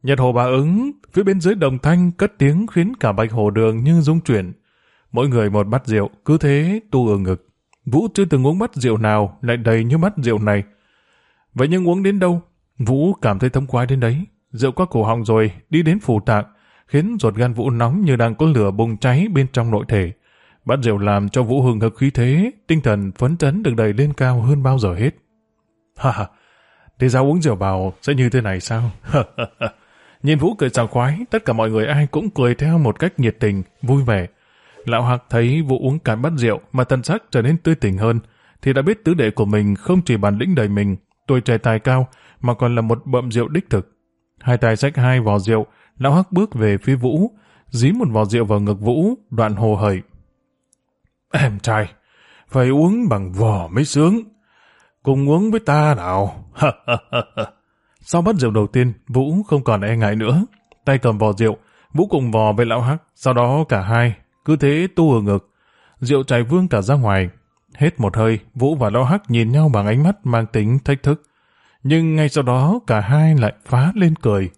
Nhật Hồ Bà Ứng, phía bên dưới đồng thanh cất tiếng khiến cả Bạch Hồ Đường như rung chuyển. Mỗi người một bát rượu, cứ thế tu ở ngực. Vũ chưa từng uống bát rượu nào lại đầy như bát rượu này. Vậy nhưng uống đến đâu, Vũ cảm thấy thống khoái đến đấy. Rượu qua cổ họng rồi, đi đến phủ tạng, khiến ruột gan Vũ nóng như đang có lửa bùng cháy bên trong nội thể. Bát rượu làm cho Vũ hừng hực khí thế, tinh thần phấn chấn được đẩy lên cao hơn bao giờ hết. Ha ha, thế ra uống rượu bào sẽ như thế này sao? Nhìn Vũ cười sảng khoái, tất cả mọi người ai cũng cười theo một cách nhiệt tình, vui vẻ. Lão Hạc thấy Vũ uống cả bát rượu mà thần sắc trở nên tươi tỉnh hơn, thì đã biết tứ đệ của mình không chỉ bản lĩnh đầy mình, tuổi trẻ tài cao, mà còn là một bậm rượu đích thực. Hai tay xách hai vò rượu, Lão Hắc bước về phía Vũ, dí một vò rượu vào ngực Vũ, đoạn hồ hởi. Em trai, phải uống bằng vò mới sướng. Cùng uống với ta nào. Sau bát rượu đầu tiên, Vũ không còn e ngại nữa. Tay cầm vò rượu, Vũ cùng vò với Lão Hắc, sau đó cả hai, cứ thế tu ở ngực. Rượu chảy vương cả ra ngoài. Hết một hơi, Vũ và Lão Hắc nhìn nhau bằng ánh mắt mang tính thách thức. Nhưng ngay sau đó cả hai lại phá lên cười.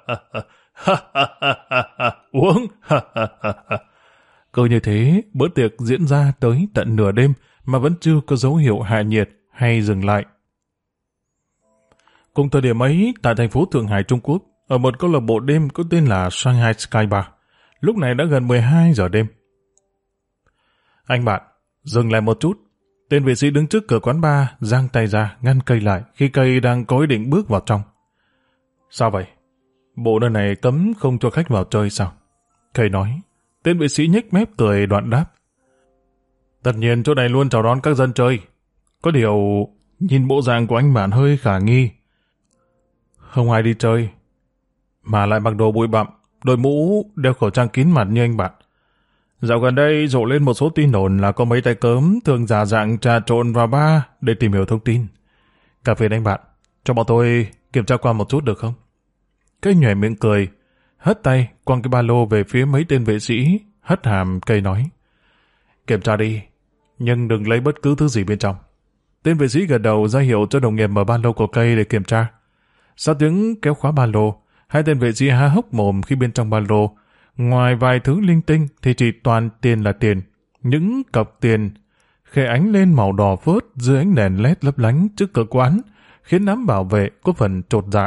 Uống. Cứ như thế, bữa tiệc diễn ra tới tận nửa đêm mà vẫn chưa có dấu hiệu hạ nhiệt hay dừng lại. Cùng thời điểm ấy, tại thành phố Thượng Hải, Trung Quốc, ở một câu lạc bộ đêm có tên là Shanghai Sky Bar, lúc này đã gần 12 giờ đêm. Anh bạn, dừng lại một chút. Tên vệ sĩ đứng trước cửa quán bar giang tay ra ngăn cây lại khi cây đang có ý định bước vào trong. Sao vậy? Bộ nơi này cấm không cho khách vào chơi sao? Cây nói. Tên vệ sĩ nhếch mép cười đoạn đáp. Tất nhiên chỗ này luôn chào đón các dân chơi. Có điều, nhìn bộ dạng của anh bạn hơi khả nghi. Không ai đi chơi, mà lại mặc đồ bụi bặm, đội mũ, đeo khẩu trang kín mặt như anh bạn. Dạo gần đây rộ lên một số tin đồn là có mấy tay cớm thường giả dạng trà trộn vào bar để tìm hiểu thông tin. Cà phê anh bạn, cho bọn tôi kiểm tra qua một chút được không? Cây nhòe miệng cười, hất tay quăng cái ba lô về phía mấy tên vệ sĩ, hất hàm cây nói. Kiểm tra đi, nhưng đừng lấy bất cứ thứ gì bên trong. Tên vệ sĩ gật đầu ra hiệu cho đồng nghiệp mở ba lô của cây để kiểm tra. Sau tiếng kéo khóa ba lô, hai tên vệ sĩ há hốc mồm khi bên trong ba lô, ngoài vài thứ linh tinh thì chỉ toàn tiền là tiền. Những cọc tiền khẽ ánh lên màu đỏ phớt dưới ánh đèn led lấp lánh trước cửa quán, khiến đám bảo vệ có phần chột dạ.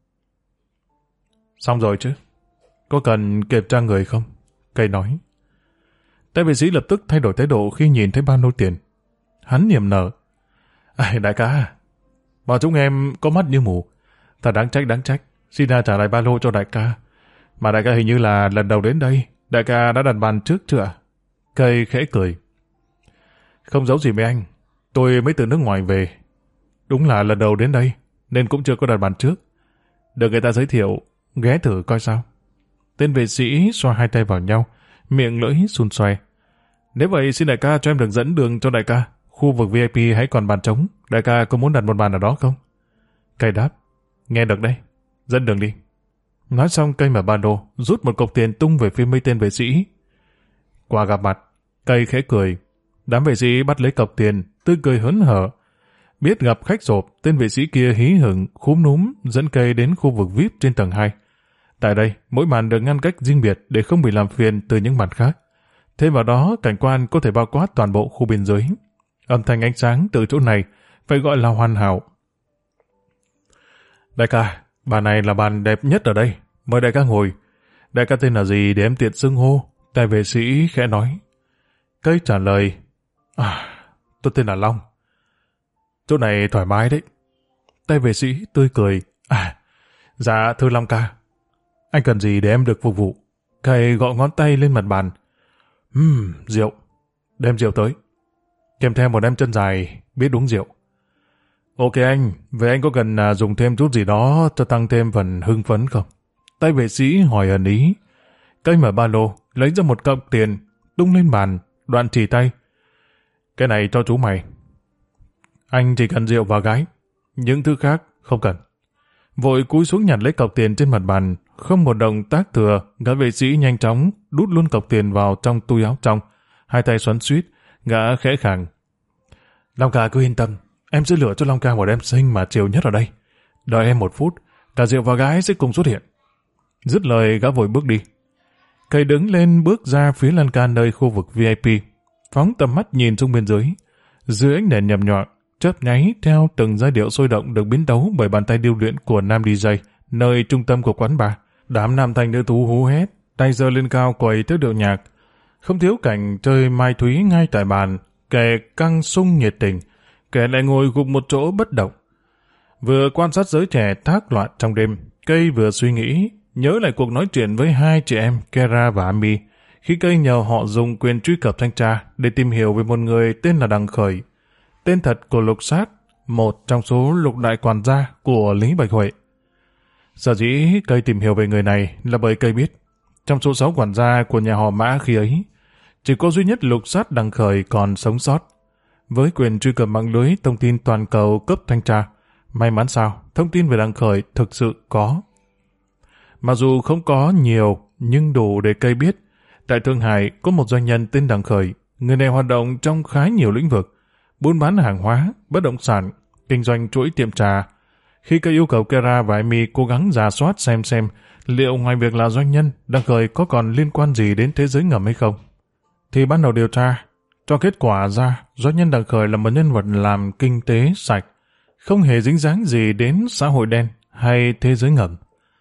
Xong rồi chứ? Có cần kiểm tra người không? Cây nói. Tay vệ sĩ lập tức thay đổi thái độ khi nhìn thấy ba lô tiền. Hắn niềm nở. Đại ca, bọn chúng em có mắt như mù. Thật đáng trách. Xin ra trả lại ba lô cho đại ca. Mà đại ca hình như là lần đầu đến đây. Đại ca đã đặt bàn trước chưa ạ? Cây khẽ cười. Không giấu gì với anh. Tôi mới từ nước ngoài về. Đúng là lần đầu đến đây, nên cũng chưa có đặt bàn trước. Được người ta giới thiệu, ghé thử coi sao. Tên vệ sĩ xoa hai tay vào nhau, miệng lưỡi xun xoe. Nếu vậy xin đại ca cho em được dẫn đường cho đại ca. Khu vực VIP hãy còn bàn trống. Đại ca có muốn đặt một bàn ở đó không? Cây đáp. Nghe được đây. Dẫn đường đi. Nói xong cây mở ba lô, rút một cục tiền tung về phía mấy tên vệ sĩ. Qua gặp mặt, cây khẽ cười. Đám vệ sĩ bắt lấy cọc tiền, tươi cười hớn hở. Biết gặp khách rộp, tên vệ sĩ kia hí hửng, khúm núm, dẫn cây đến khu vực VIP trên tầng 2. Tại đây, mỗi bàn được ngăn cách riêng biệt để không bị làm phiền từ những bàn khác. Thêm vào đó, cảnh quan có thể bao quát toàn bộ khu biên giới. Âm thanh ánh sáng từ chỗ này phải gọi là hoàn hảo. Đại ca, bàn này là bàn đẹp nhất ở đây. Mời đại ca ngồi. Đại ca tên là gì để em tiện xưng hô? Tay vệ sĩ khẽ nói. Cây trả lời. Tôi tên là Long. Chỗ này thoải mái đấy. Tay vệ sĩ tươi cười. Dạ thưa Long ca. Anh cần gì để em được phục vụ? Cây gõ ngón tay lên mặt bàn. Rượu. Đem rượu tới. Kèm theo một em chân dài biết uống rượu. Ok anh, vậy anh có cần dùng thêm chút gì đó cho tăng thêm phần hưng phấn không? Tay vệ sĩ hỏi ẩn ý. Cây mở ba lô, lấy ra một cọng tiền, tung lên bàn, đoạn chỉ tay. Cái này cho chú mày. Anh chỉ cần rượu và gái, những thứ khác không cần. Vội cúi xuống nhặt lấy cọc tiền trên mặt bàn, không một động tác thừa, gã vệ sĩ nhanh chóng đút luôn cọc tiền vào trong túi áo trong, hai tay xoắn xuýt, gã khẽ khàng. Long ca cứ yên tâm, em sẽ lựa cho Long ca một em xinh mà chiều nhất ở đây. Đợi em một phút, cả rượu và gái sẽ cùng xuất hiện. Dứt lời gã vội bước đi. Cây đứng lên bước ra phía lan can nơi khu vực VIP, phóng tầm mắt nhìn xuống bên dưới. Dưới ánh đèn nhầm nhọa, chớp nháy theo từng giai điệu sôi động được biến tấu bởi bàn tay điêu luyện của nam DJ nơi trung tâm của quán bar. Đám nam thanh nữ tú hú hét, tay giơ lên cao quầy theo điệu nhạc. Không thiếu cảnh chơi mai thúy ngay tại bàn, kẻ căng sung nhiệt tình, kẻ lại ngồi gục một chỗ bất động. Vừa quan sát giới trẻ thác loạn trong đêm, Cây vừa suy nghĩ, nhớ lại cuộc nói chuyện với hai chị em Kera và Ami, khi Cây nhờ họ dùng quyền truy cập thanh tra để tìm hiểu về một người tên là Đằng Khởi, tên thật của Lục Sát, một trong số lục đại quản gia của Lý Bạch Huệ. Sở dĩ Cây tìm hiểu về người này là bởi Cây biết, trong số 6 quản gia của nhà họ Mã khi ấy, chỉ có duy nhất Lục Sát Đằng Khởi còn sống sót. Với quyền truy cập mạng lưới thông tin toàn cầu cấp thanh tra, may mắn sao, thông tin về Đằng Khởi thực sự có. Mặc dù không có nhiều, nhưng đủ để Cây biết, tại Thượng Hải có một doanh nhân tên Đằng Khởi. Người này hoạt động trong khá nhiều lĩnh vực, buôn bán hàng hóa, bất động sản, kinh doanh chuỗi tiệm trà. Khi Cây yêu cầu Kera và Amy cố gắng rà soát xem liệu ngoài việc là doanh nhân, Đằng Khởi có còn liên quan gì đến thế giới ngầm hay không, thì ban đầu điều tra cho kết quả ra doanh nhân Đằng Khởi là một nhân vật làm kinh tế sạch, không hề dính dáng gì đến xã hội đen hay thế giới ngầm.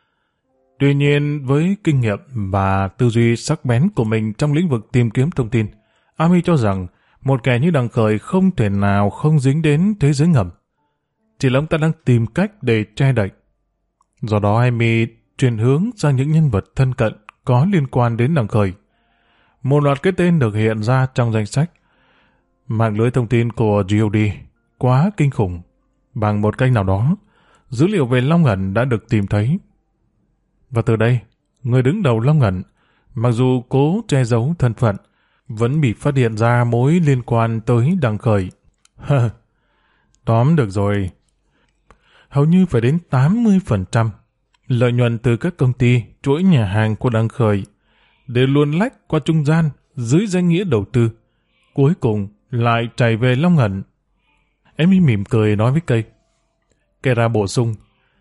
Tuy nhiên, với kinh nghiệm và tư duy sắc bén của mình trong lĩnh vực tìm kiếm thông tin, Amy cho rằng một kẻ như Đằng Khởi không thể nào không dính đến thế giới ngầm. Chỉ là ông ta đang tìm cách để che đậy. Do đó Amy chuyển hướng sang những nhân vật thân cận có liên quan đến Đằng Khởi. Một loạt cái tên được hiện ra trong danh sách. Mạng lưới thông tin của GOD quá kinh khủng. Bằng một cách nào đó, dữ liệu về Long Ẩn đã được tìm thấy. Và từ đây, người đứng đầu Long Ẩn, mặc dù cố che giấu thân phận, vẫn bị phát hiện ra mối liên quan tới Đằng Khởi. Tóm được rồi. Hầu như phải đến 80% lợi nhuận từ các công ty, chuỗi nhà hàng của Đằng Khởi đều luồn lách qua trung gian dưới danh nghĩa đầu tư. Cuối cùng lại chạy về Long Ẩn. Amy mỉm cười nói với Cây. Kera bổ sung.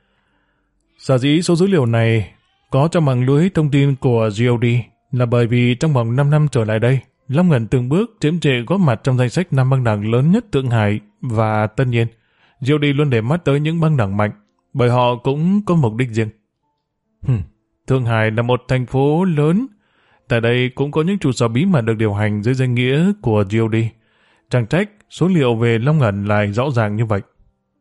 Sở dĩ số dữ liệu này có trong mạng lưới thông tin của GOD là bởi vì trong vòng 5 năm trở lại đây, Long Ẩn từng bước chiếm trệ góp mặt trong danh sách 5 băng đảng lớn nhất Thượng Hải, và tất nhiên, GOD luôn để mắt tới những băng đảng mạnh, bởi họ cũng có mục đích riêng. Thượng Hải là một thành phố lớn, tại đây cũng có những trụ sở bí mật được điều hành dưới danh nghĩa của GOD. Chẳng trách số liệu về Long Ẩn lại rõ ràng như vậy.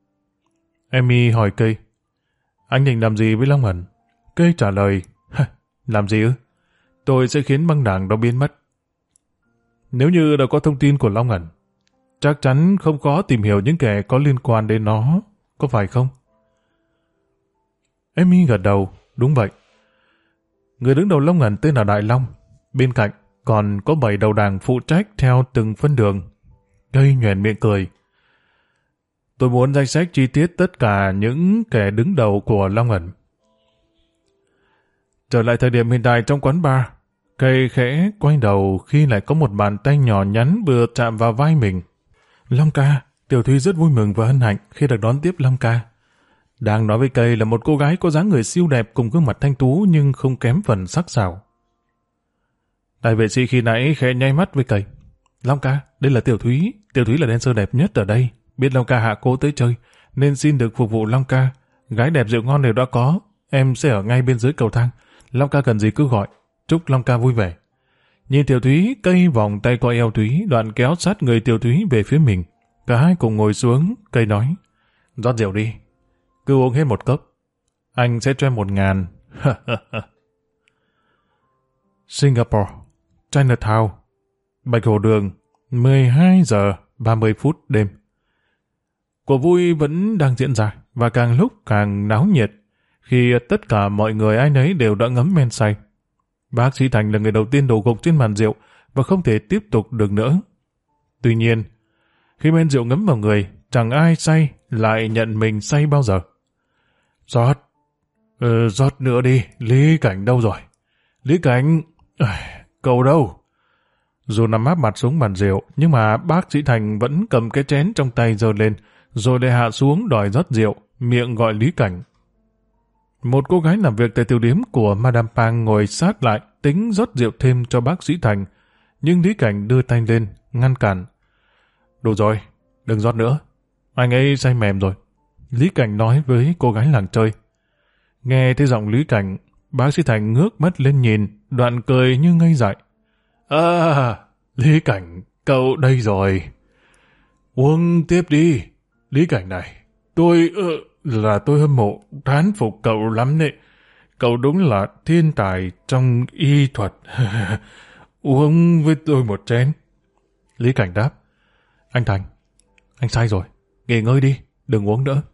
Amy hỏi Cây, anh định làm gì với Long Ẩn? Cây trả lời, làm gì ư? Tôi sẽ khiến băng đảng đó biến mất. Nếu như đã có thông tin của Long Ẩn, chắc chắn không khó tìm hiểu những kẻ có liên quan đến nó, có phải không? Amy gật đầu, đúng vậy. Người đứng đầu Long Ẩn tên là Đại Long, bên cạnh còn có 7 đầu đảng phụ trách theo từng phân đường. Cây nhoẻn miệng cười. Tôi muốn danh sách chi tiết tất cả những kẻ đứng đầu của Long Ẩn. Trở lại thời điểm hiện tại trong quán bar, Cây khẽ quay đầu khi lại có một bàn tay nhỏ nhắn vừa chạm vào vai mình. Long ca, Tiểu Thúy rất vui mừng và hân hạnh khi được đón tiếp Long ca. Đang nói với Cây là một cô gái có dáng người siêu đẹp cùng gương mặt thanh tú nhưng không kém phần sắc sảo. Đại vệ sĩ khi nãy khẽ nháy mắt với Cây. Long ca, đây là Tiểu Thúy là dancer đẹp nhất ở đây. Biết Long ca hạ cố tới chơi, nên xin được phục vụ Long ca. Gái đẹp rượu ngon đều đã có, em sẽ ở ngay bên dưới cầu thang. Long ca cần gì cứ gọi, chúc Long ca vui vẻ. Nhìn Tiểu Thúy, Cây vòng tay qua eo Thúy, đoạn kéo sát người Tiểu Thúy về phía mình. Cả hai cùng ngồi xuống, Cây nói, rót rượu đi, cứ uống hết một cốc, anh sẽ cho em 1.000. Singapore, Chinatown, Bạch Hồ Đường, 12 giờ 30 phút đêm. Cuộc vui vẫn đang diễn ra và càng lúc càng náo nhiệt khi tất cả mọi người ai nấy đều đã ngấm men say. Bác sĩ Thành là người đầu tiên đổ gục trên bàn rượu và không thể tiếp tục được nữa. Tuy nhiên, khi men rượu ngấm vào người, chẳng ai say lại nhận mình say bao giờ. Rót nữa đi, Lý Cảnh đâu rồi? Lý Cảnh, cậu đâu? Dù nằm áp mặt xuống bàn rượu, nhưng mà bác sĩ Thành vẫn cầm cái chén trong tay giơ lên, rồi lại hạ xuống đòi rót rượu, miệng gọi Lý Cảnh. Một cô gái làm việc tại tiểu điếm của Madame Pang ngồi sát lại tính rót rượu thêm cho bác sĩ Thành, nhưng Lý Cảnh đưa tay lên, ngăn cản. Đủ rồi, đừng rót nữa. Anh ấy say mềm rồi. Lý Cảnh nói với cô gái làng chơi. Nghe thấy giọng Lý Cảnh, bác sĩ Thành ngước mắt lên nhìn, đoạn cười như ngây dại. Lý Cảnh, cậu đây rồi. Uống tiếp đi. Lý Cảnh này, tôi hâm mộ, thán phục cậu lắm đấy. Cậu đúng là thiên tài trong y thuật. Uống với tôi một chén. Lý Cảnh đáp. Anh Thành, anh sai rồi. Nghỉ ngơi đi, đừng uống nữa.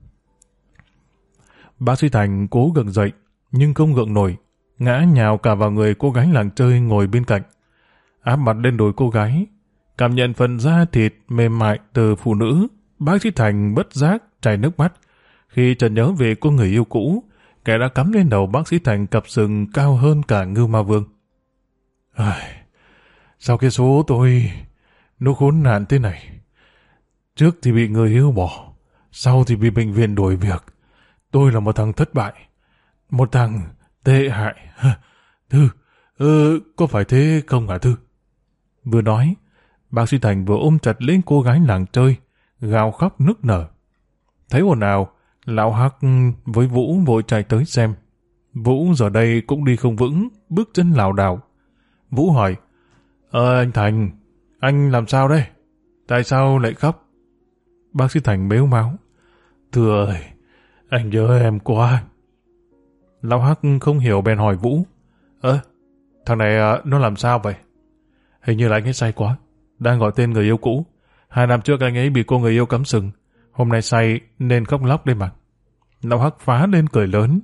Bác sĩ Thành cố gượng dậy, nhưng không gượng nổi, ngã nhào cả vào người cô gái làng chơi ngồi bên cạnh. Áp mặt lên đùi cô gái, cảm nhận phần da thịt mềm mại từ phụ nữ, bác sĩ Thành bất giác chảy nước mắt khi chợt nhớ về cô người yêu cũ, kẻ đã cắm lên đầu bác sĩ Thành cặp sừng cao hơn cả Ngưu Ma Vương. Sao cái số tôi nó khốn nạn thế này? Trước thì bị người yêu bỏ, sau thì bị bệnh viện đuổi việc. Tôi là một thằng thất bại, một thằng tệ hại. Thư, có phải thế không hả Thư? Vừa nói, bác sĩ Thành vừa ôm chặt lên cô gái làng chơi, gào khóc nức nở. Thấy ồn ào, lão Hắc với Vũ vội chạy tới xem. Vũ giờ đây cũng đi không vững, bước chân lảo đảo. Vũ hỏi, anh Thành, anh làm sao đây? Tại sao lại khóc? Bác sĩ Thành mếu máo. Thưa ơi, anh nhớ em quá. Lão Hắc không hiểu bèn hỏi Vũ. Thằng này nó làm sao vậy? Hình như là anh ấy say quá, đang gọi tên người yêu cũ. 2 năm trước anh ấy bị cô người yêu cắm sừng, hôm nay say nên khóc lóc đây mà. Lão Hắc phá lên cười lớn.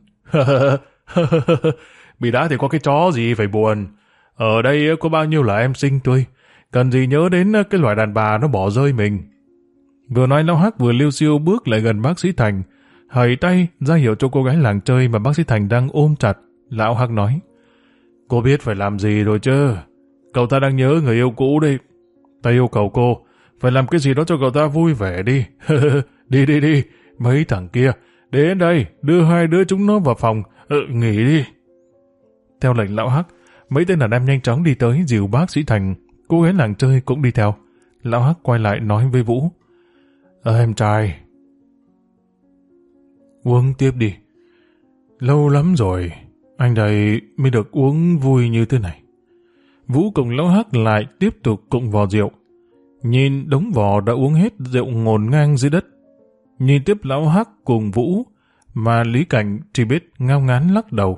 Bị đã thì có cái chó gì phải buồn. Ở đây có bao nhiêu là em xinh tươi, cần gì nhớ đến cái loại đàn bà nó bỏ rơi mình. Vừa nói Lão Hắc vừa liêu xiêu bước lại gần bác sĩ Thành, hầy tay ra hiệu cho cô gái làng chơi mà bác sĩ Thành đang ôm chặt. Lão Hắc nói, cô biết phải làm gì rồi chứ? Cậu ta đang nhớ người yêu cũ đây. Ta yêu cầu cô phải làm cái gì đó cho cậu ta vui vẻ đi. Đi, mấy thằng kia đến đây, đưa 2 đứa chúng nó vào phòng, nghỉ đi. Theo lệnh Lão Hắc, mấy tên đàn em nhanh chóng đi tới dìu bác sĩ Thành, cô gái làng chơi cũng đi theo. Lão Hắc quay lại nói với Vũ, em trai, uống tiếp đi. Lâu lắm rồi, anh đây mới được uống vui như thế này. Vũ cùng Lão Hắc lại tiếp tục cụng vò rượu. Nhìn đống vò đã uống hết rượu ngổn ngang dưới đất. Nhìn tiếp Lão Hắc cùng Vũ, mà Lý Cảnh chỉ biết ngao ngán lắc đầu.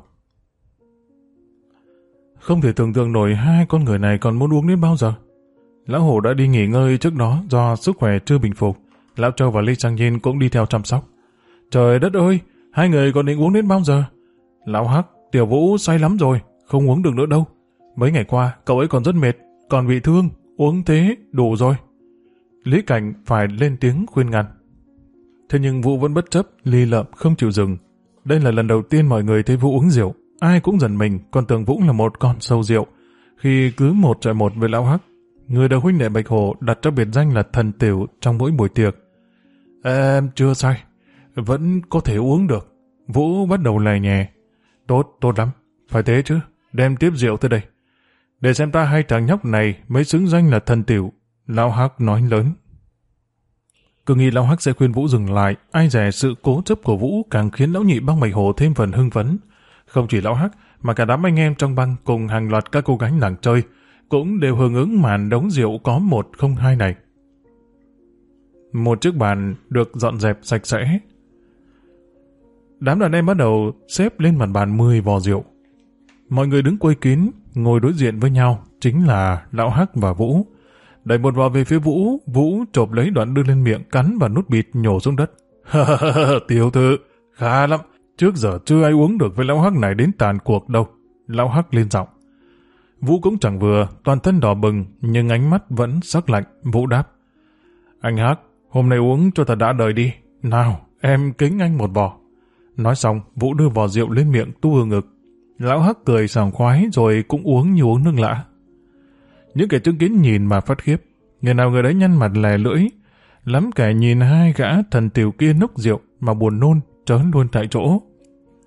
Không thể tưởng tượng nổi 2 con người này còn muốn uống đến bao giờ. Lão Hổ đã đi nghỉ ngơi trước đó do sức khỏe chưa bình phục. Lão Châu và Lý Sang Nhiên cũng đi theo chăm sóc. Trời đất ơi, 2 người còn định uống đến bao giờ? Lão Hắc, Tiểu Vũ say lắm rồi, không uống được nữa đâu. Mấy ngày qua, cậu ấy còn rất mệt, còn bị thương, uống thế đủ rồi. Lý Cảnh phải lên tiếng khuyên ngăn. Thế nhưng Vũ vẫn bất chấp, lì lợm không chịu dừng. Đây là lần đầu tiên mọi người thấy Vũ uống rượu, ai cũng giận mình, còn tưởng Vũ là một con sâu rượu. Khi cứ 1 chọi 1 với Lão Hắc, người được huynh đệ Bạch Hổ đặt cho biệt danh là thần tiểu trong mỗi buổi tiệc. Em chưa say, vẫn có thể uống được. Vũ bắt đầu lè nhè. Tốt lắm, phải thế chứ, đem tiếp rượu tới đây. Để xem ta 2 thằng nhóc này mới xứng danh là thần tiểu. Lão Hắc nói lớn. Cứ nghĩ Lão Hắc sẽ khuyên Vũ dừng lại, ai dè sự cố chấp của Vũ càng khiến Lão Nhị băng Bạch Hổ thêm phần hưng phấn. Không chỉ Lão Hắc, mà cả đám anh em trong băng cùng hàng loạt các cô gái làng chơi cũng đều hưởng ứng màn đống rượu có 1 không 2 này. Một chiếc bàn được dọn dẹp sạch sẽ. Đám đàn em bắt đầu xếp lên mặt bàn 10 vò rượu. Mọi người đứng quây kín, ngồi đối diện với nhau, chính là Lão Hắc và Vũ. Đẩy một vò về phía Vũ, Vũ chộp lấy đoạn đưa lên miệng, cắn và nút bịt nhổ xuống đất. Tiểu thư, khá lắm, trước giờ chưa ai uống được với Lão Hắc này đến tàn cuộc đâu. Lão Hắc lên giọng. Vũ cũng chẳng vừa, toàn thân đỏ bừng, nhưng ánh mắt vẫn sắc lạnh. Vũ đáp, anh Hắc, hôm nay uống cho thật đã đời đi. Nào, em kính anh một vò. Nói xong, Vũ đưa vò rượu lên miệng tua ngực. Lão Hắc cười sảng khoái rồi cũng uống như uống nước lã. Những kẻ chứng kiến nhìn mà phát khiếp, người nào người đấy nhăn mặt lè lưỡi. Lắm kẻ nhìn 2 gã thần tiểu kia nốc rượu mà buồn nôn, trớn luôn tại chỗ.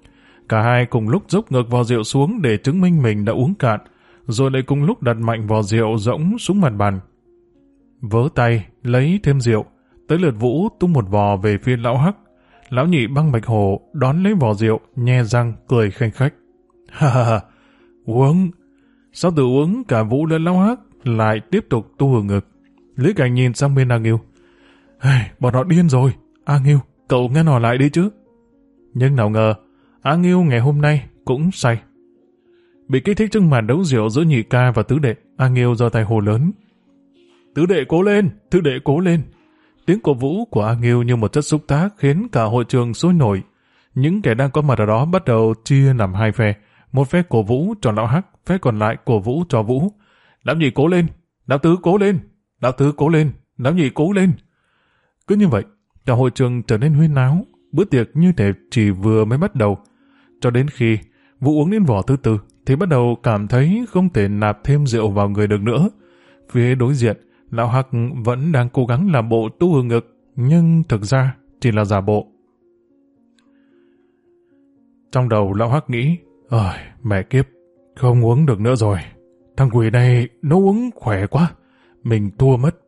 Cả hai cùng lúc dốc ngược vò rượu xuống để chứng minh mình đã uống cạn, rồi lại cùng lúc đặt mạnh vò rượu rỗng xuống mặt bàn. Vớ tay, lấy thêm rượu, tới lượt Vũ tung một vò về phía lão Hắc. Lão Nhị băng Bạch Hổ đón lấy vò rượu, nhe răng, cười khanh khách. Ha ha ha, uống. Sau từ uống, cả Vũ lẫn lão Hắc lại tiếp tục tu hưởng ngực. Lý Cảnh nhìn sang bên A Nghiêu. Bọn họ điên rồi. A Nghiêu, cậu nghe nói lại đi chứ. Nhưng nào ngờ, A Nghiêu ngày hôm nay cũng say. Bị kích thích trước màn đấu rượu giữa Nhị ca và tứ đệ, A Nghiêu giơ tay hô lớn. Tứ đệ cố lên, tứ đệ cố lên. Tiếng cổ vũ của A Nghiêu như một chất xúc tác khiến cả hội trường sôi nổi. Những kẻ đang có mặt ở đó bắt đầu chia làm hai phe. Một phe cổ vũ cho lão Hắc, phe còn lại cổ vũ cho Vũ. Lão Nhị cố lên, lão Tứ cố lên, lão Tứ cố lên, lão Nhị cố lên. Cứ như vậy, cả hội trường trở nên huyên náo. Bữa tiệc như thể chỉ vừa mới bắt đầu. Cho đến khi Vũ uống đến vò thứ tư thì bắt đầu cảm thấy không thể nạp thêm rượu vào người được nữa. Phía đối diện, lão Hắc vẫn đang cố gắng làm bộ tu hưởng ngực, nhưng thực ra chỉ là giả bộ. Trong đầu lão Hắc nghĩ, mẹ kiếp, không uống được nữa rồi. Thằng quỷ này nó uống khỏe quá, mình thua mất.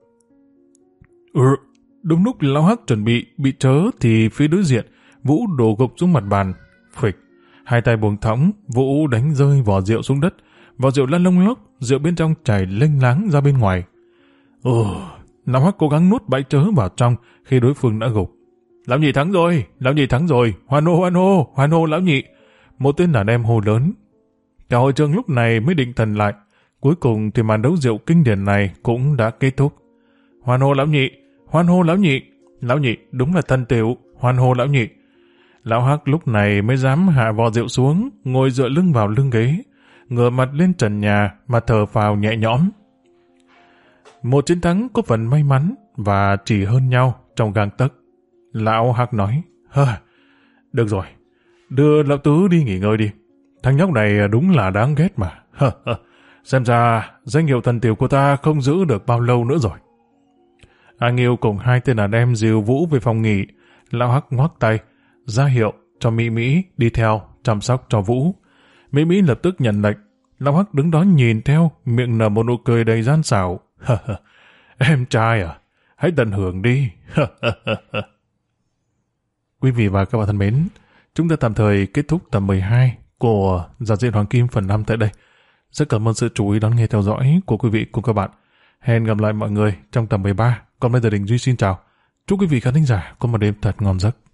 Đúng lúc lão Hắc chuẩn bị trớ thì phía đối diện, Vũ đổ gục xuống mặt bàn. Phịch, hai tay buông thõng, Vũ đánh rơi vò rượu xuống đất. Vò rượu lăn lông lốc, rượu bên trong chảy lênh láng ra bên ngoài. Lão Hắc cố gắng nuốt bãi trớ vào trong khi đối phương đã gục. Lão Nhị thắng rồi, lão Nhị thắng rồi, hoan hô, hoan hô, hoan hô lão Nhị. Một tên đàn em hô lớn. Cả hội trường lúc này mới định thần lại. Cuối cùng thì màn đấu rượu kinh điển này cũng đã kết thúc. Hoan hô lão Nhị, hoan hô lão Nhị. Lão Nhị đúng là thân tiểu, hoan hô lão Nhị. Lão Hắc lúc này mới dám hạ vò rượu xuống, ngồi dựa lưng vào lưng ghế, ngửa mặt lên trần nhà mà thở phào nhẹ nhõm. Một chiến thắng có phần may mắn và chỉ hơn nhau trong gang tấc. Lão Hắc nói, được rồi, đưa lão Tứ đi nghỉ ngơi đi. Thằng nhóc này đúng là đáng ghét mà. Xem ra danh hiệu thần tiểu của ta không giữ được bao lâu nữa rồi. A Nghiêu cùng hai tên đàn em dìu Vũ về phòng nghỉ. Lão Hắc ngoắc tay, ra hiệu cho Mỹ Mỹ đi theo chăm sóc cho Vũ. Mỹ Mỹ lập tức nhận lệnh. Lão Hắc đứng đó nhìn theo, miệng nở một nụ cười đầy gian xảo. Em trai à, hãy tận hưởng đi. Quý vị và các bạn thân mến, chúng ta tạm thời kết thúc tập 12 của Giản dị Hoàng Kim phần 5 tại đây. Rất cảm ơn sự chú ý đón nghe theo dõi của quý vị cùng các bạn. Hẹn gặp lại mọi người trong tập 13. Còn bây giờ Đình Duy xin chào. Chúc quý vị khán thính giả có một đêm thật ngon giấc.